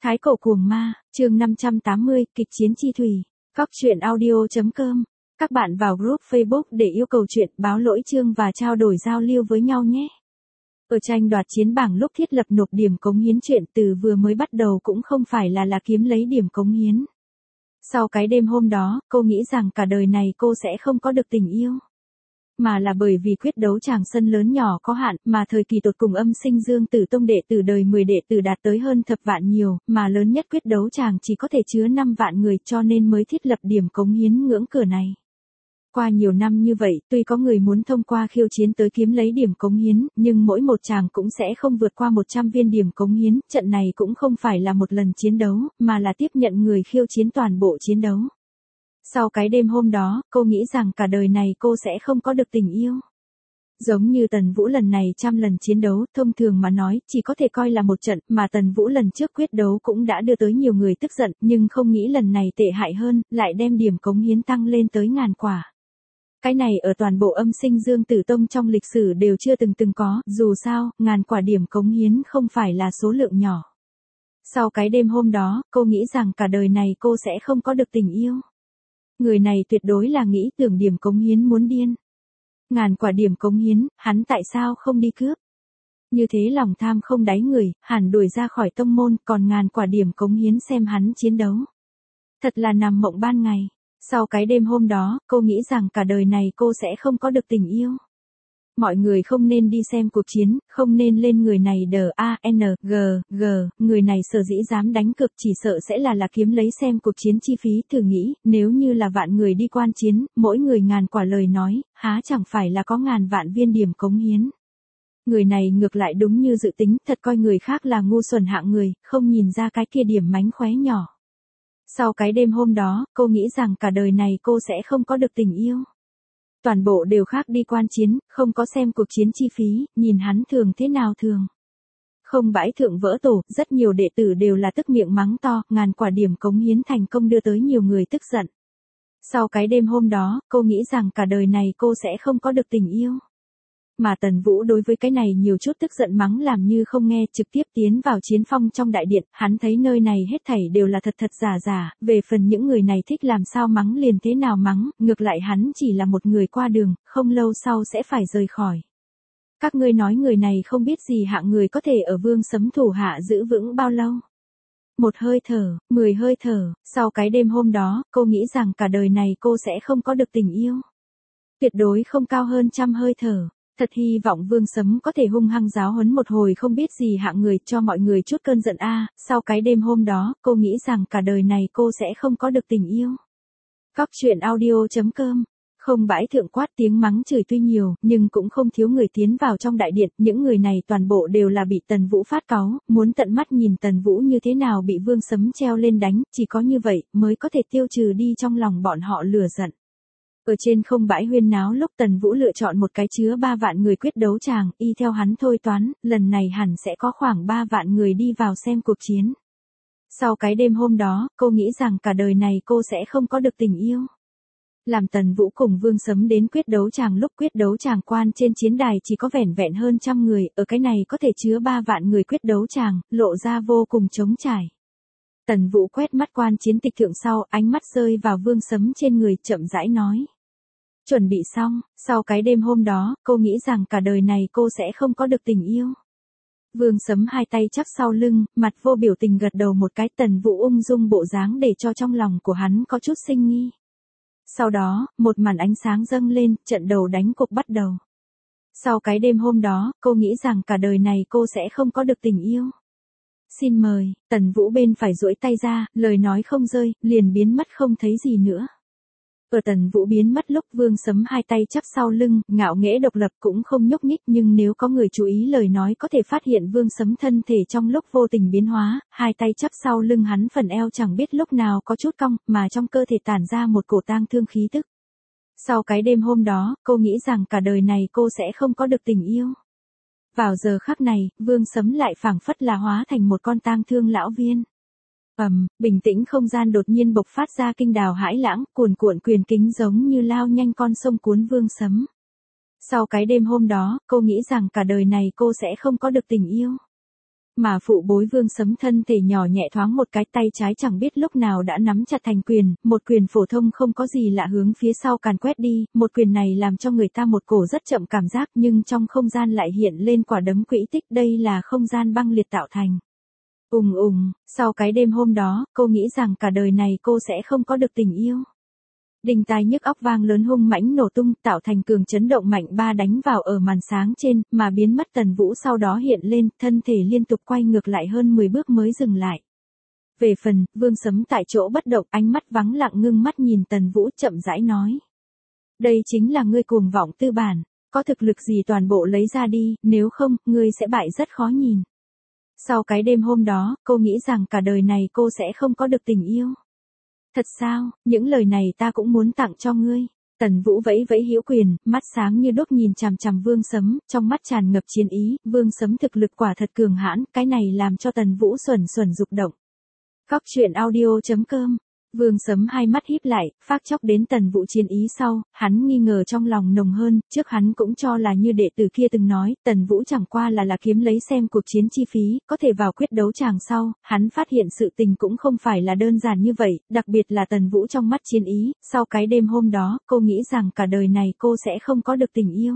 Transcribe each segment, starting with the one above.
Thái cổ cuồng ma, chương 580, kịch chiến chi thủy. Góc truyện audio.com. Các bạn vào group Facebook để yêu cầu chuyện, báo lỗi chương và trao đổi giao lưu với nhau nhé. Ở tranh đoạt chiến bảng lúc thiết lập nộp điểm cống hiến, chuyện từ vừa mới bắt đầu cũng không phải là kiếm lấy điểm cống hiến. Sau cái đêm hôm đó, cô nghĩ rằng cả đời này cô sẽ không có được tình yêu. Mà là bởi vì quyết đấu tràng sân lớn nhỏ có hạn, mà thời kỳ tột cùng âm sinh Dương Tử Tông đệ tử đời 10 đệ tử đạt tới hơn thập vạn nhiều, mà lớn nhất quyết đấu tràng chỉ có thể chứa 5 vạn người, cho nên mới thiết lập điểm cống hiến ngưỡng cửa này. Qua nhiều năm như vậy, tuy có người muốn thông qua khiêu chiến tới kiếm lấy điểm cống hiến, nhưng mỗi một tràng cũng sẽ không vượt qua 100 viên điểm cống hiến, trận này cũng không phải là một lần chiến đấu, mà là tiếp nhận người khiêu chiến toàn bộ chiến đấu. Sau cái đêm hôm đó, cô nghĩ rằng cả đời này cô sẽ không có được tình yêu. Giống như Tần Vũ lần này trăm lần chiến đấu, thông thường mà nói, chỉ có thể coi là một trận, mà Tần Vũ lần trước quyết đấu cũng đã đưa tới nhiều người tức giận, nhưng không nghĩ lần này tệ hại hơn, lại đem điểm cống hiến tăng lên tới 1000 quả. Cái này ở toàn bộ âm sinh Dương Tử Tông trong lịch sử đều chưa từng có, dù sao, 1000 quả điểm cống hiến không phải là số lượng nhỏ. Sau cái đêm hôm đó, cô nghĩ rằng cả đời này cô sẽ không có được tình yêu. Người này tuyệt đối là nghĩ tưởng điểm cống hiến muốn điên. 1000 quả điểm cống hiến, hắn tại sao không đi cướp? Như thế lòng tham không đáy người, hẳn đuổi ra khỏi tông môn, còn 1000 quả điểm cống hiến xem hắn chiến đấu. Thật là nằm mộng ban ngày. Sau cái đêm hôm đó, cô nghĩ rằng cả đời này cô sẽ không có được tình yêu. Mọi người không nên đi xem cuộc chiến, không nên lên người này DANGG, người này sở dĩ dám đánh cược chỉ sợ sẽ là kiếm lấy xem cuộc chiến chi phí. Thử nghĩ, nếu như là vạn người đi quan chiến, mỗi người 1000 quả lời nói, há chẳng phải là có 1000 vạn viên điểm cống hiến. Người này ngược lại đúng như dự tính, thật coi người khác là ngu xuẩn hạng người, không nhìn ra cái kia điểm mánh khóe nhỏ. Sau cái đêm hôm đó, cô nghĩ rằng cả đời này cô sẽ không có được tình yêu. Toàn bộ đều khác đi quan chiến, không có xem cuộc chiến chi phí, nhìn hắn thường thế nào thường. Không bãi thượng vỡ tổ, rất nhiều đệ tử đều là tức miệng mắng to, 1000 quả điểm cống hiến thành công đưa tới nhiều người tức giận. Sau cái đêm hôm đó, cô nghĩ rằng cả đời này cô sẽ không có được tình yêu. Mà Tần Vũ đối với cái này nhiều chút tức giận mắng làm như không nghe, trực tiếp tiến vào chiến phong trong đại điện, hắn thấy nơi này hết thảy đều là thật giả, về phần những người này thích làm sao mắng liền thế nào mắng, ngược lại hắn chỉ là một người qua đường, không lâu sau sẽ phải rời khỏi. Các ngươi nói người này không biết gì hạng người có thể ở Vương Sấm thủ hạ giữ vững bao lâu. 1 hơi thở, 10 hơi thở, sau cái đêm hôm đó, cô nghĩ rằng cả đời này cô sẽ không có được tình yêu. Tuyệt đối không cao hơn 100 hơi thở. Thật hy vọng Vương Sấm có thể hung hăng giáo huấn một hồi không biết gì hạng người cho mọi người chút cơn giận sau cái đêm hôm đó, cô nghĩ rằng cả đời này cô sẽ không có được tình yêu. Góc truyện audio.com. Không bãi thượng quát tiếng mắng chửi tuy nhiều, nhưng cũng không thiếu người tiến vào trong đại điện, những người này toàn bộ đều là bị Tần Vũ phát cáu, muốn tận mắt nhìn Tần Vũ như thế nào bị Vương Sấm treo lên đánh, chỉ có như vậy mới có thể tiêu trừ đi trong lòng bọn họ lửa giận. Ở trên không bãi huyên náo lúc Tần Vũ lựa chọn một cái chứa 3 vạn người quyết đấu tràng, y theo hắn thôi toán, lần này hẳn sẽ có khoảng 3 vạn người đi vào xem cuộc chiến. Sau cái đêm hôm đó, cô nghĩ rằng cả đời này cô sẽ không có được tình yêu. Làm Tần Vũ cùng Vương Sấm đến quyết đấu tràng lúc quyết đấu tràng quan trên chiến đài chỉ có vẻn vẹn hơn 100 người, ở cái này có thể chứa 3 vạn người quyết đấu tràng, lộ ra vô cùng trống trải. Tần Vũ quét mắt quan chiến tịch thượng sau, ánh mắt rơi vào Vương Sấm trên người, chậm rãi nói. Chuẩn bị xong, sau cái đêm hôm đó, cô nghĩ rằng cả đời này cô sẽ không có được tình yêu. Vương Sấm hai tay chắp sau lưng, mặt vô biểu tình gật đầu một cái. Tần Vũ ung dung bộ dáng để cho trong lòng của hắn có chút sinh nghi. Sau đó, một màn ánh sáng dâng lên, trận đầu đánh cuộc bắt đầu. Sau cái đêm hôm đó, cô nghĩ rằng cả đời này cô sẽ không có được tình yêu. Xin mời, Tần Vũ bên phải duỗi tay ra, lời nói không rơi, liền biến mất không thấy gì nữa. Ở Tần Vũ biến mất lúc Vương Sấm hai tay chắp sau lưng, ngạo nghễ độc lập cũng không nhúc nhích, nhưng nếu có người chú ý lời nói có thể phát hiện Vương Sấm thân thể trong lúc vô tình biến hóa, hai tay chắp sau lưng hắn phần eo chẳng biết lúc nào có chút cong, mà trong cơ thể tản ra một cổ tang thương khí tức. Sau cái đêm hôm đó, cô nghĩ rằng cả đời này cô sẽ không có được tình yêu. Vào giờ khắc này, Vương Sấm lại phảng phất là hóa thành một con tang thương lão viên. Bình tĩnh không gian đột nhiên bộc phát ra kinh đào hãi lãng, cuồn cuộn quyền kính giống như lao nhanh con sông cuốn Vương Sấm. Sau cái đêm hôm đó, cô nghĩ rằng cả đời này cô sẽ không có được tình yêu. Mà phụ bối Vương Sấm thân thể nhỏ nhẹ thoáng một cái, tay trái chẳng biết lúc nào đã nắm chặt thành quyền, một quyền phổ thông không có gì lạ hướng phía sau càn quét đi, một quyền này làm cho người ta một cổ rất chậm cảm giác, nhưng trong không gian lại hiện lên quả đấm quỹ tích, đây là không gian băng liệt tạo thành. Sau cái đêm hôm đó, cô nghĩ rằng cả đời này cô sẽ không có được tình yêu. Đinh tai nhức óc vang lớn hung mãnh nổ tung, tạo thành cường chấn động mạnh ba đánh vào ở màn sáng trên, mà biến mất. Tần Vũ sau đó hiện lên, thân thể liên tục quay ngược lại hơn 10 bước mới dừng lại. Về phần, Vương Sấm tại chỗ bất động, ánh mắt vắng lặng ngưng mắt nhìn Tần Vũ chậm rãi nói. Đây chính là ngươi cuồng vọng tư bản, có thực lực gì toàn bộ lấy ra đi, nếu không, ngươi sẽ bại rất khó nhìn. Sau cái đêm hôm đó, cô nghĩ rằng cả đời này cô sẽ không có được tình yêu. Thật sao, những lời này ta cũng muốn tặng cho ngươi. Tần Vũ vẫy vẫy hữu quyền, mắt sáng như đuốc nhìn chằm chằm Vương Sấm, trong mắt tràn ngập chiến ý, Vương Sấm thực lực quả thật cường hãn, cái này làm cho Tần Vũ xuẩn xuẩn rục động. Cóc truyện audio.com. Vương Sấm hai mắt híp lại, phác chốc đến Tần Vũ chiến ý sau, hắn nghi ngờ trong lòng nồng hơn, trước hắn cũng cho là như đệ tử kia từng nói, Tần Vũ chẳng qua là kiếm lấy xem cuộc chiến chi phí, có thể vào quyết đấu tràng sau, hắn phát hiện sự tình cũng không phải là đơn giản như vậy, đặc biệt là Tần Vũ trong mắt chiến ý, sau cái đêm hôm đó, cô nghĩ rằng cả đời này cô sẽ không có được tình yêu.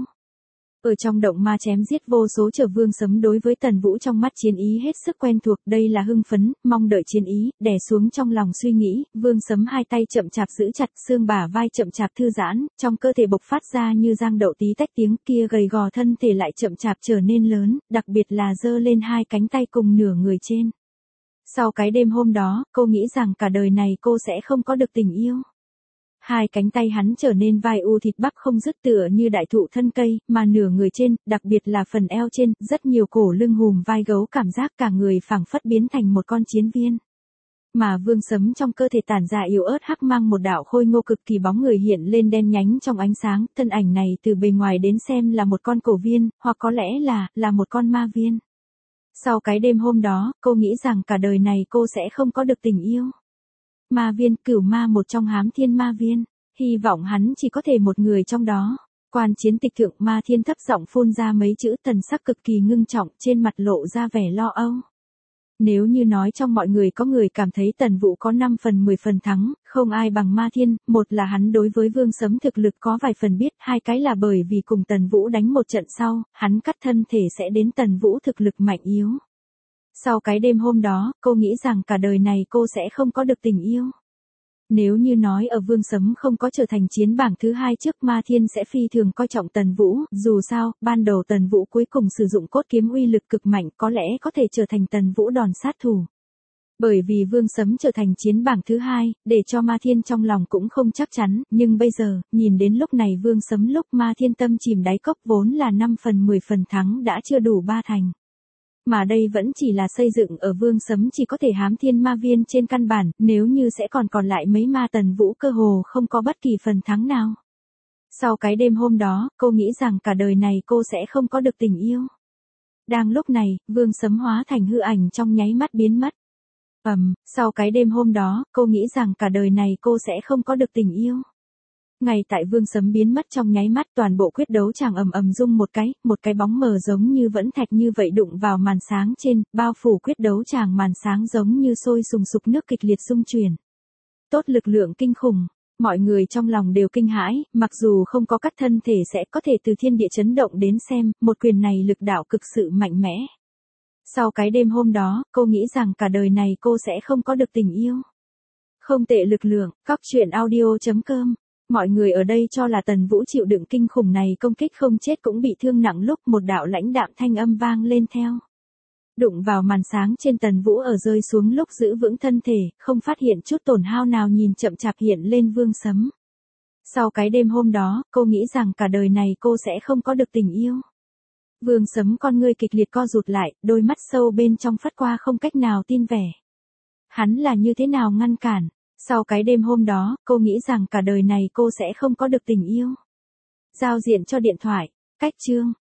Ở trong động ma chém giết vô số trở Vương Sấm đối với Tần Vũ trong mắt chiến ý hết sức quen thuộc, đây là hưng phấn, mong đợi chiến ý, đè xuống trong lòng suy nghĩ, Vương Sấm hai tay chậm chạp giữ chặt, xương bả vai chậm chạp thư giãn, trong cơ thể bộc phát ra như giang đậu tí tách tiếng, kia gầy gò thân thể lại chậm chạp trở nên lớn, đặc biệt là giơ lên hai cánh tay cùng nửa người trên. Sau cái đêm hôm đó, cô nghĩ rằng cả đời này cô sẽ không có được tình yêu. Hai cánh tay hắn trở nên vai u thịt bắp không dứt tựa như đại thụ thân cây, mà nửa người trên, đặc biệt là phần eo trên, rất nhiều cổ lưng hùm vai gấu, cảm giác cả người phảng phất biến thành một con chiến viên. Mà Vương Sấm trong cơ thể tản ra yếu ớt hắc mang một đạo khôi ngô cực kỳ bóng người hiện lên đen nhánh trong ánh sáng, thân ảnh này từ bề ngoài đến xem là một con cổ viên, hoặc có lẽ là một con ma viên. Sau cái đêm hôm đó, cô nghĩ rằng cả đời này cô sẽ không có được tình yêu. Ma viên, Cửu Ma một trong Hám Thiên Ma Viên, hy vọng hắn chỉ có thể một người trong đó. Quan chiến tịch thượng Ma Thiên thấp giọng phun ra mấy chữ, thần sắc cực kỳ ngưng trọng, trên mặt lộ ra vẻ lo âu. Nếu như nói trong mọi người có người cảm thấy Tần Vũ có 5 phần 10 phần thắng, không ai bằng Ma Thiên, một là hắn đối với Vương Sấm thực lực có vài phần biết, hai cái là bởi vì cùng Tần Vũ đánh một trận sau, hắn cắt thân thể sẽ đến Tần Vũ thực lực mạnh yếu. Sau cái đêm hôm đó, cô nghĩ rằng cả đời này cô sẽ không có được tình yêu. Nếu như nói ở Vương Sấm không có trở thành chiến bảng thứ 2 trước, Ma Thiên sẽ phi thường coi trọng Tần Vũ, dù sao, ban đầu Tần Vũ cuối cùng sử dụng cốt kiếm uy lực cực mạnh, có lẽ có thể trở thành Tần Vũ đòn sát thủ. Bởi vì Vương Sấm trở thành chiến bảng thứ 2, để cho Ma Thiên trong lòng cũng không chắc chắn, nhưng bây giờ, nhìn đến lúc này Vương Sấm lúc Ma Thiên tâm chìm đáy cốc vốn là 5 phần 10 phần thắng đã chưa đủ 3 thành. Mà đây vẫn chỉ là xây dựng ở Vương Sấm chỉ có thể Hám Thiên Ma Viên trên căn bản, nếu như sẽ còn lại mấy ma, Tần Vũ cơ hồ không có bất kỳ phần thắng nào. Sau cái đêm hôm đó, cô nghĩ rằng cả đời này cô sẽ không có được tình yêu. Đang lúc này, Vương Sấm hóa thành hư ảnh trong nháy mắt biến mất. Sau cái đêm hôm đó, cô nghĩ rằng cả đời này cô sẽ không có được tình yêu. Ngay tại Vương Sấm biến mất trong nháy mắt, toàn bộ quyết đấu chàng ầm ầm rung một cái bóng mờ giống như vẫn thạch như vậy đụng vào màn sáng trên, bao phủ quyết đấu chàng, màn sáng giống như sôi sùng sục nước kịch liệt xung chuyển. Tốt lực lượng kinh khủng, mọi người trong lòng đều kinh hãi, mặc dù không có cắt thân thể sẽ có thể từ thiên địa chấn động đến xem, một quyền này lực đạo cực sự mạnh mẽ. Sau cái đêm hôm đó, cô nghĩ rằng cả đời này cô sẽ không có được tình yêu. Không tệ lực lượng, cóc truyện audio.com. Mọi người ở đây cho là Tần Vũ chịu đựng kinh khủng này công kích không chết cũng bị thương nặng, lúc một đạo lãnh đạm thanh âm vang lên theo. Đụng vào màn sáng trên, Tần Vũ ở rơi xuống lúc giữ vững thân thể, không phát hiện chút tổn hao nào, nhìn chậm chạp hiện lên Vương Sấm. Sau cái đêm hôm đó, cô nghĩ rằng cả đời này cô sẽ không có được tình yêu. Vương Sấm con ngươi kịch liệt co rụt lại, đôi mắt sâu bên trong phất qua không cách nào tin vẻ. Hắn là như thế nào ngăn cản? Sau cái đêm hôm đó, cô nghĩ rằng cả đời này cô sẽ không có được tình yêu. Giao diện cho điện thoại. Cách chương.